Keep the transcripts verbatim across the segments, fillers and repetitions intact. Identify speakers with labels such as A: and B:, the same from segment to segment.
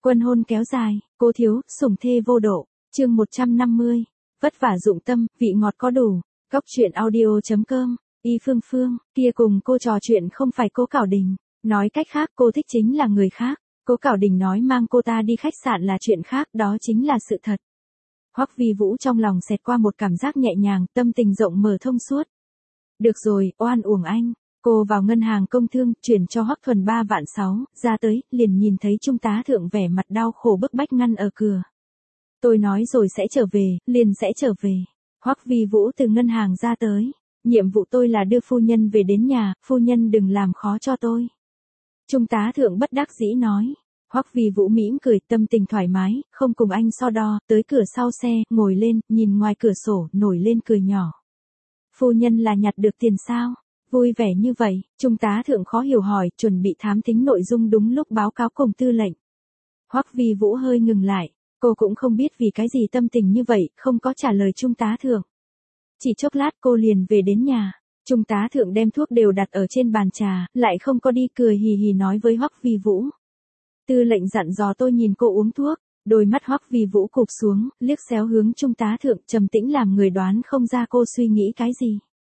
A: Quân hôn kéo dài, cố thiếu, sủng thê vô độ, chương một trăm năm mươi. Vất vả dụng tâm, vị ngọt có đủ. Cóc truyện audio.com, Y Phương Phương, kia cùng cô trò chuyện không phải Cố Cảo Đình. Nói cách khác cô thích chính là người khác. Cố Cảo Đình nói mang cô ta đi khách sạn là chuyện khác, đó chính là sự thật. Hoắc Vi Vũ trong lòng xẹt qua một cảm giác nhẹ nhàng, tâm tình rộng mở thông suốt. Được rồi, oan uổng anh. Cô vào ngân hàng công thương, chuyển cho Hoắc Thuần ba vạn sáu, ra tới, liền nhìn thấy trung tá thượng vẻ mặt đau khổ bức bách ngăn ở cửa. Tôi nói rồi sẽ trở về, liền sẽ trở về. Hoắc Vi Vũ từ ngân hàng ra tới. Nhiệm vụ tôi là đưa phu nhân về đến nhà, phu nhân đừng làm khó cho tôi. Trung tá thượng bất đắc dĩ nói. Hoắc Vi Vũ mỉm cười, tâm tình thoải mái, không cùng anh so đo, tới cửa sau xe, ngồi lên, nhìn ngoài cửa sổ, nổi lên cười nhỏ. Phu nhân là nhặt được tiền sao? Vui vẻ như vậy, trung tá thượng khó hiểu hỏi, chuẩn bị thám thính nội dung đúng lúc báo cáo cùng tư lệnh. Hoắc Vi Vũ hơi ngừng lại, cô cũng không biết vì cái gì tâm tình như vậy, không có trả lời trung tá thượng. Chỉ chốc lát cô liền về đến nhà, trung tá thượng đem thuốc đều đặt ở trên bàn trà, lại không có đi, cười hì hì nói với Hoắc Vi Vũ. Tư lệnh dặn dò tôi nhìn cô uống thuốc, đôi mắt Hoắc Vi Vũ cụp xuống, liếc xéo hướng trung tá thượng, trầm tĩnh làm người đoán không ra cô suy nghĩ cái gì.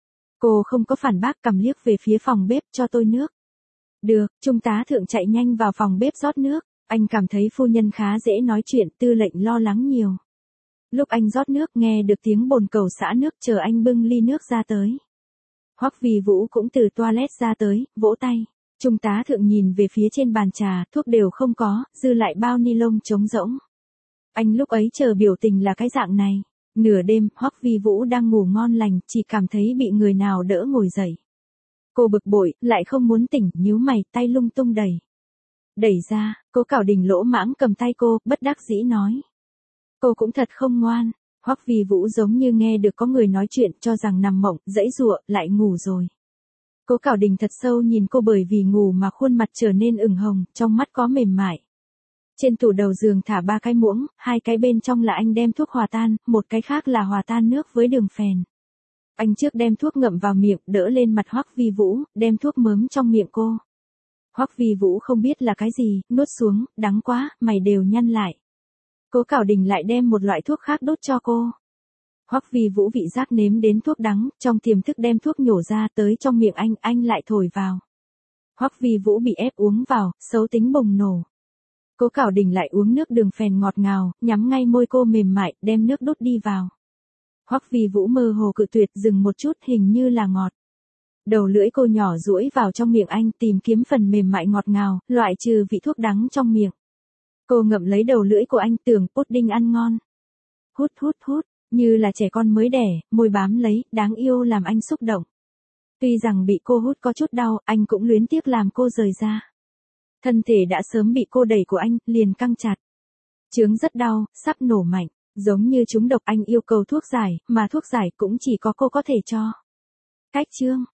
A: Cô không có phản bác, cầm liếc về phía phòng bếp, cho tôi nước. Được, trung tá thượng chạy nhanh vào phòng bếp rót nước, anh cảm thấy phu nhân khá dễ nói chuyện, tư lệnh lo lắng nhiều. Lúc anh rót nước nghe được tiếng bồn cầu xả nước, chờ anh bưng ly nước ra tới. Hoắc Vi Vũ cũng từ toilet ra tới, vỗ tay. Trung tá thượng nhìn về phía trên bàn trà, thuốc đều không có, dư lại bao ni lông trống rỗng. Anh lúc ấy chờ biểu tình là cái dạng này. Nửa đêm, Hoắc Vi Vũ đang ngủ ngon lành, chỉ cảm thấy bị người nào đỡ ngồi dậy. Cô bực bội, lại không muốn tỉnh, nhíu mày, tay lung tung đẩy. Đẩy ra, Cố Cảo Đình lỗ mãng cầm tay cô, bất đắc dĩ nói. Cô cũng thật không ngoan. Hoắc Vi Vũ giống như nghe được có người nói chuyện, cho rằng nằm mộng, dãy giụa, lại ngủ rồi. Cố Cảo Đình thật sâu nhìn cô, bởi vì ngủ mà khuôn mặt trở nên ửng hồng, trong mắt có mềm mại. Trên tủ đầu giường thả ba cái muỗng, hai cái bên trong là anh đem thuốc hòa tan, một cái khác là hòa tan nước với đường phèn. Anh trước đem thuốc ngậm vào miệng, đỡ lên mặt Hoắc Vi Vũ, đem thuốc mớm trong miệng cô. Hoắc Vi Vũ không biết là cái gì, nuốt xuống, đắng quá, mày đều nhăn lại. Cố Cảo Đình lại đem một loại thuốc khác đốt cho cô. Hoắc Vi Vũ vị giác nếm đến thuốc đắng, trong tiềm thức đem thuốc nhổ ra tới trong miệng anh, anh lại thổi vào. Hoắc Vi Vũ bị ép uống vào, xấu tính bùng nổ. Cố Cảo Đình lại uống nước đường phèn ngọt ngào, nhắm ngay môi cô mềm mại, đem nước đút đi vào. Hoắc Vi Vũ mơ hồ cự tuyệt, dừng một chút, hình như là ngọt. Đầu lưỡi cô nhỏ duỗi vào trong miệng anh, tìm kiếm phần mềm mại ngọt ngào, loại trừ vị thuốc đắng trong miệng. Cô ngậm lấy đầu lưỡi của anh, tưởng pudding ăn ngon. Hút hút hút, như là trẻ con mới đẻ, môi bám lấy, đáng yêu làm anh xúc động. Tuy rằng bị cô hút có chút đau, anh cũng luyến tiếc làm cô rời ra. Thân thể đã sớm bị cô đẩy của anh, liền căng chặt. Chướng rất đau, sắp nổ mạnh, giống như trúng độc, anh yêu cầu thuốc giải, mà thuốc giải cũng chỉ có cô có thể cho. Cách chương,